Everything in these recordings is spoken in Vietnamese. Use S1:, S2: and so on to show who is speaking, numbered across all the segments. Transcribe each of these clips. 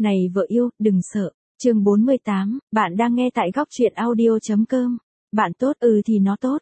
S1: Này vợ yêu, đừng sợ. Chương 48, bạn đang nghe tại góc truyện audio.com. Bạn tốt thì nó tốt.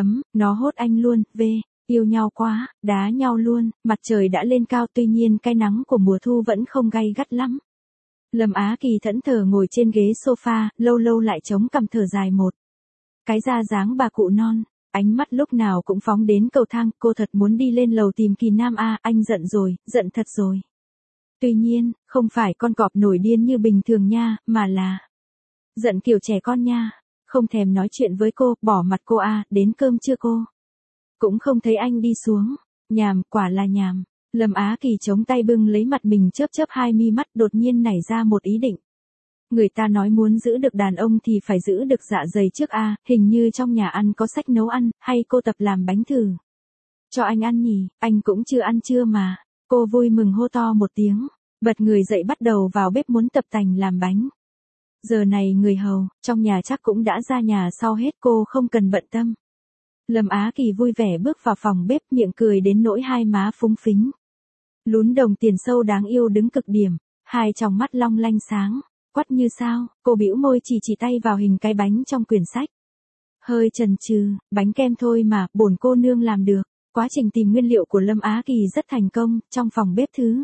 S1: Nó hốt anh luôn, yêu nhau quá, đá nhau luôn. Mặt trời đã lên cao, tuy nhiên cái nắng của mùa thu vẫn không gay gắt lắm. Lâm Á Kỳ thẫn thờ ngồi trên ghế sofa, lâu lâu lại chống cằm thở dài một cái ra dáng bà cụ non. Ánh mắt lúc nào cũng phóng đến cầu thang, cô thật muốn đi lên lầu tìm Kỳ Nam à, anh giận rồi, giận thật rồi. Tuy nhiên, không phải con cọp nổi điên như bình thường nha, mà là giận kiểu trẻ con nha. Không thèm nói chuyện với cô, bỏ mặt cô à, đến cơm chưa cô? Cũng không thấy anh đi xuống. Nhàm, quả là nhàm. Lâm Á Kỳ chống tay bưng lấy mặt mình, chớp chớp hai mi mắt, đột nhiên nảy ra một ý định. Người ta nói muốn giữ được đàn ông thì phải giữ được dạ dày trước a, hình như trong nhà ăn có sách nấu ăn, hay cô tập làm bánh thử cho anh ăn nhỉ, anh cũng chưa ăn trưa mà. Cô vui mừng hô to một tiếng, bật người dậy bắt đầu vào bếp muốn tập tành làm bánh. Giờ này người hầu trong nhà chắc cũng đã ra nhà sau hết, cô không cần bận tâm. Lâm Á Kỳ vui vẻ bước vào phòng bếp, miệng cười đến nỗi hai má phúng phính. Lún đồng tiền sâu đáng yêu đứng cực điểm, hai tròng mắt long lanh sáng quắc như sao. Cô bĩu môi chỉ tay vào hình cái bánh trong quyển sách. Hơi chần chừ, bánh kem thôi mà, bổn cô nương làm được. Quá trình tìm nguyên liệu của Lâm Á Kỳ rất thành công, trong phòng bếp thứ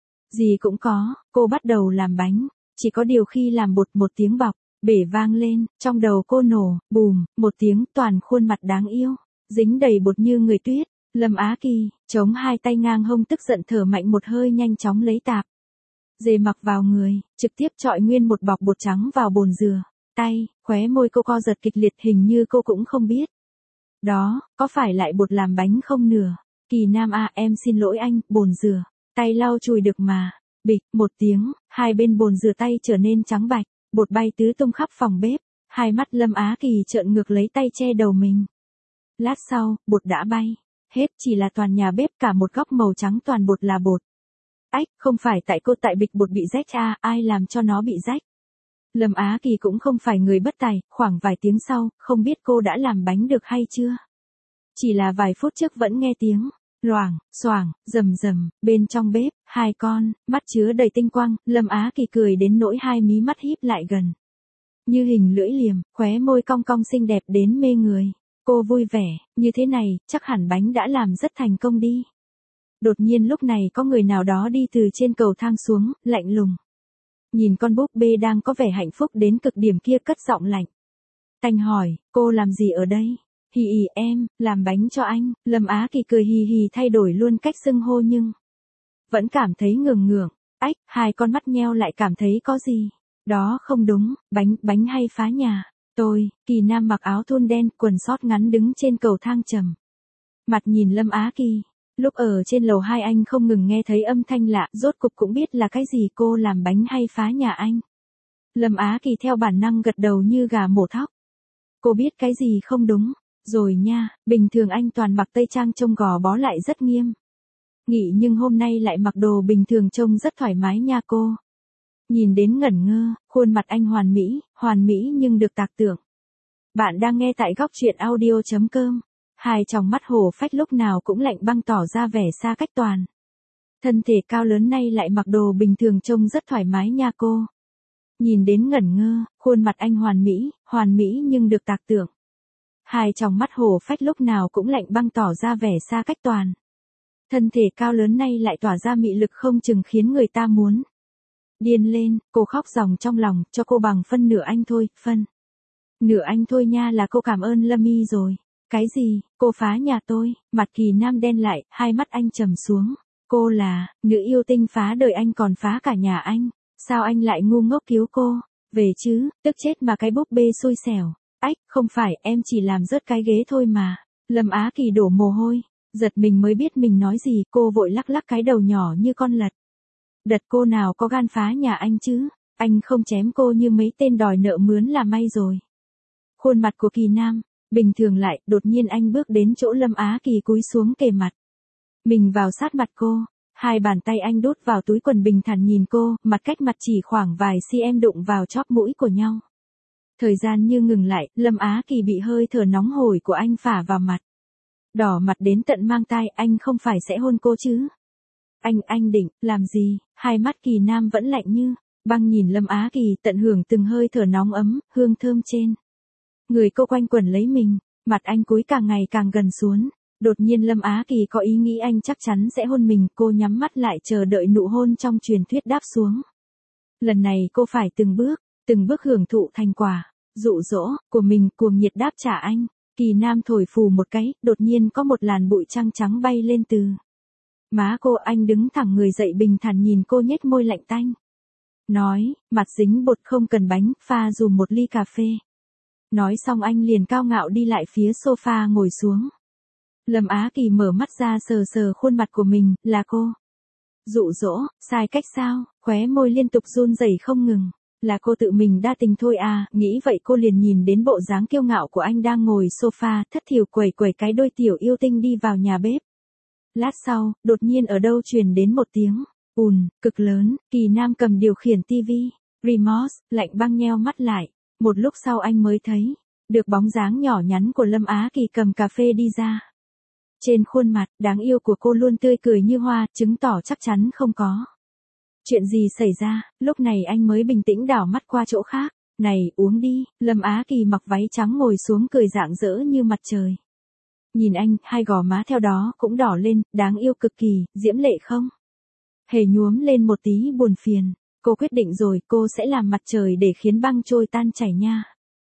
S1: gì cũng có, cô bắt đầu làm bánh. Chỉ có điều khi làm bột, một tiếng bọc bể vang lên, trong đầu cô nổ, bùm, một tiếng, toàn khuôn mặt đáng yêu dính đầy bột như người tuyết. Lâm Á Kỳ chống hai tay ngang hông, tức giận thở mạnh một hơi, nhanh chóng lấy tạp dề mặc vào người, trực tiếp trọi nguyên một bọc bột trắng vào bồn rửa tay. Khóe môi cô co giật kịch liệt, hình như cô cũng không biết đó có phải lại bột làm bánh không nửa. Kỳ Nam à, em xin lỗi anh, bồn rửa tay lau chùi được mà. Bịch một tiếng, hai bên bồn rửa tay trở nên trắng bạch, bột bay tứ tung khắp phòng bếp. Hai mắt Lâm Á Kỳ trợn ngược, lấy tay che đầu mình. Lát sau, bột đã bay hết, chỉ là toàn nhà bếp cả một góc màu trắng toàn bột là bột. Ách, không phải tại cô, tại bịch bột bị rách à, ai làm cho nó bị rách? Lâm Á Kỳ cũng không phải người bất tài, khoảng vài tiếng sau, không biết cô đã làm bánh được hay chưa? Chỉ là vài phút trước vẫn nghe tiếng loảng, xoảng, rầm rầm, bên trong bếp, hai con mắt chứa đầy tinh quang. Lâm Á Kỳ cười đến nỗi hai mí mắt híp lại gần như hình lưỡi liềm, khóe môi cong cong xinh đẹp đến mê người. Cô vui vẻ, như thế này, chắc hẳn bánh đã làm rất thành công đi. Đột nhiên lúc này có người nào đó đi từ trên cầu thang xuống, lạnh lùng. Nhìn con búp bê đang có vẻ hạnh phúc đến cực điểm kia, cất giọng lạnh tanh hỏi, cô làm gì ở đây? Hì hì, em làm bánh cho anh. Lâm Á Kỳ cười hì hì, thay đổi luôn cách xưng hô nhưng vẫn cảm thấy ngượng ngượng. Ách, hai con mắt nheo lại, cảm thấy có gì đó không đúng. Bánh hay phá nhà? Tôi, Kỳ Nam mặc áo thun đen, quần sót ngắn đứng trên cầu thang trầm mặt nhìn Lâm Á Kỳ. Lúc ở trên lầu 2 anh không ngừng nghe thấy âm thanh lạ, rốt cục cũng biết là cái gì. Cô làm bánh hay phá nhà anh? Lâm Á Kỳ theo bản năng gật đầu như gà mổ thóc. Cô biết cái gì không đúng rồi nha, bình thường anh toàn mặc tây trang trông gò bó lại rất nghiêm nghị, nhưng hôm nay lại mặc đồ bình thường trông rất thoải mái nha cô. Nhìn đến ngẩn ngơ, khuôn mặt anh hoàn mỹ nhưng được tạc tưởng. Bạn đang nghe tại góc truyện audio.com. Hai tròng mắt hổ phách lúc nào cũng lạnh băng, tỏ ra vẻ xa cách toàn. Thân thể cao lớn nay lại mặc đồ bình thường trông rất thoải mái nha cô. Nhìn đến ngẩn ngơ, khuôn mặt anh hoàn mỹ nhưng được tạc tưởng. Hai tròng mắt hổ phách lúc nào cũng lạnh băng, tỏ ra vẻ xa cách toàn. Thân thể cao lớn nay lại tỏa ra mị lực không chừng, khiến người ta muốn điên lên. Cô khóc ròng trong lòng, cho cô bằng phân nửa anh thôi, phân nửa anh thôi nha là cô cảm ơn Lâm Y rồi. Cái gì, cô phá nhà tôi? Mặt Kỳ Nam đen lại, hai mắt anh trầm xuống. Cô là nữ yêu tinh phá đời anh, còn phá cả nhà anh. Sao anh lại ngu ngốc cứu cô về chứ? Tức chết mà, cái búp bê xui xẻo. Ách, không phải, em chỉ làm rớt cái ghế thôi mà. Lâm Á Kỳ đổ mồ hôi, giật mình mới biết mình nói gì. Cô vội lắc lắc cái đầu nhỏ như con lật đật. Cô nào có gan phá nhà anh chứ? Anh không chém cô như mấy tên đòi nợ mướn là may rồi. Khuôn mặt của Kỳ Nam bình thường lại, đột nhiên anh bước đến chỗ Lâm Á Kỳ, cúi xuống kề mặt mình vào sát mặt cô. Hai bàn tay anh đút vào túi quần, bình thản nhìn cô, mặt cách mặt chỉ khoảng vài cm đụng vào chóp mũi của nhau. Thời gian như ngừng lại, Lâm Á Kỳ bị hơi thở nóng hổi của anh phả vào mặt. Đỏ mặt đến tận mang tai, anh không phải sẽ hôn cô chứ? Anh định làm gì? Hai mắt Kỳ Nam vẫn lạnh như Băng nhìn Lâm Á Kỳ tận hưởng từng hơi thở nóng ấm, hương thơm trên. Người cô quanh quẩn lấy mình, mặt anh cúi càng ngày càng gần xuống. Đột nhiên Lâm Á Kỳ có ý nghĩ anh chắc chắn sẽ hôn mình, cô nhắm mắt lại chờ đợi nụ hôn trong truyền thuyết đáp xuống. Lần này cô phải từng bước hưởng thụ thành quả, dụ dỗ của mình cuồng nhiệt đáp trả anh. Kỳ Nam thổi phù một cái, đột nhiên có một làn bụi trăng trắng bay lên từ má cô. Anh đứng thẳng người dậy bình thản nhìn cô nhếch môi lạnh tanh. Nói, mặt dính bột không cần bánh, pha dùm một ly cà phê. Nói xong anh liền cao ngạo đi lại phía sofa ngồi xuống. Lâm Á Kỳ mở mắt ra sờ sờ khuôn mặt của mình, là cô. Dụ dỗ, sai cách sao, khóe môi liên tục run rẩy không ngừng. Là cô tự mình đa tình thôi à, nghĩ vậy cô liền nhìn đến bộ dáng kiêu ngạo của anh đang ngồi sofa, thất thiểu quẩy quẩy cái đôi tiểu yêu tinh đi vào nhà bếp. Lát sau, đột nhiên ở đâu truyền đến một tiếng cực lớn. Kỳ Nam cầm điều khiển tivi, remote, lạnh băng nheo mắt lại. Một lúc sau anh mới thấy được bóng dáng nhỏ nhắn của Lâm Á Kỳ cầm cà phê đi ra. Trên khuôn mặt đáng yêu của cô luôn tươi cười như hoa, chứng tỏ chắc chắn không có chuyện gì xảy ra. Lúc này anh mới bình tĩnh đảo mắt qua chỗ khác. Này, uống đi. Lâm Á Kỳ mặc váy trắng ngồi xuống cười rạng rỡ như mặt trời. Nhìn anh, hai gò má theo đó cũng đỏ lên, đáng yêu cực kỳ, diễm lệ không hề nhuốm lên một tí buồn phiền. Cô quyết định rồi, cô sẽ làm mặt trời để khiến băng trôi tan chảy nha.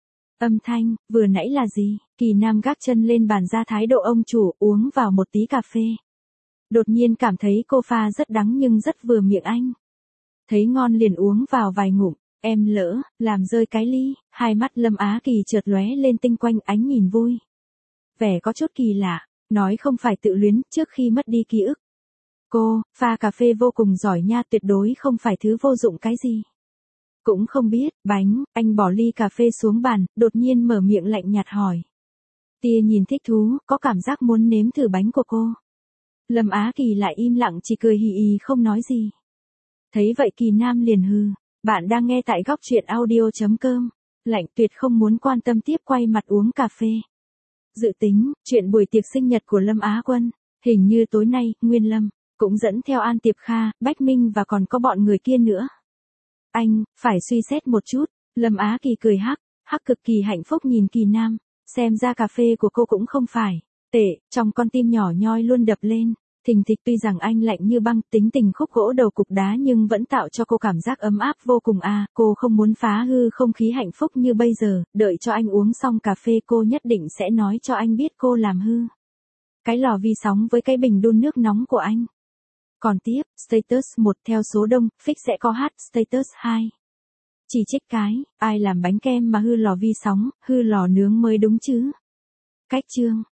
S1: Âm thanh, vừa nãy là gì? Kỳ Nam gác chân lên bàn ra thái độ ông chủ, uống vào một tí cà phê. Đột nhiên cảm thấy cô pha rất đắng nhưng rất vừa miệng anh. Thấy ngon liền uống vào vài ngụm, em lỡ, làm rơi cái ly. Hai mắt Lâm Á Kỳ chợt lóe lên tinh quanh, ánh nhìn vui. Vẻ có chút kỳ lạ, nói không phải tự luyến trước khi mất đi ký ức. Cô, pha cà phê vô cùng giỏi nha, tuyệt đối không phải thứ vô dụng cái gì. Cũng không biết, bánh, anh bỏ ly cà phê xuống bàn, đột nhiên mở miệng lạnh nhạt hỏi. Tia nhìn thích thú, có cảm giác muốn nếm thử bánh của cô. Lâm Á Kỳ lại im lặng chỉ cười hì hì không nói gì. Thấy vậy Kỳ Nam liền hừ, bạn đang nghe tại góc truyện audio.com. Lạnh tuyệt không muốn quan tâm tiếp quay mặt uống cà phê. Dự tính, chuyện buổi tiệc sinh nhật của Lâm Á Quân, hình như tối nay, Nguyên Lâm cũng dẫn theo An Tiệp Kha, Bách Minh và còn có bọn người kia nữa. Anh, phải suy xét một chút. Lâm Á Kỳ cười hắc cực kỳ hạnh phúc nhìn Kỳ Nam. Xem ra cà phê của cô cũng không phải tệ, trong con tim nhỏ nhoi luôn đập lên. Thình thịch, tuy rằng anh lạnh như băng, tính tình khúc gỗ đầu cục đá nhưng vẫn tạo cho cô cảm giác ấm áp vô cùng à. Cô không muốn phá hư không khí hạnh phúc như bây giờ, đợi cho anh uống xong cà phê cô nhất định sẽ nói cho anh biết cô làm hư cái lò vi sóng với cái bình đun nước nóng của anh. Còn tiếp, status 1 theo số đông, fix sẽ có hát, status 2. Chỉ trích cái, ai làm bánh kem mà hư lò vi sóng, hư lò nướng mới đúng chứ. Cách chương.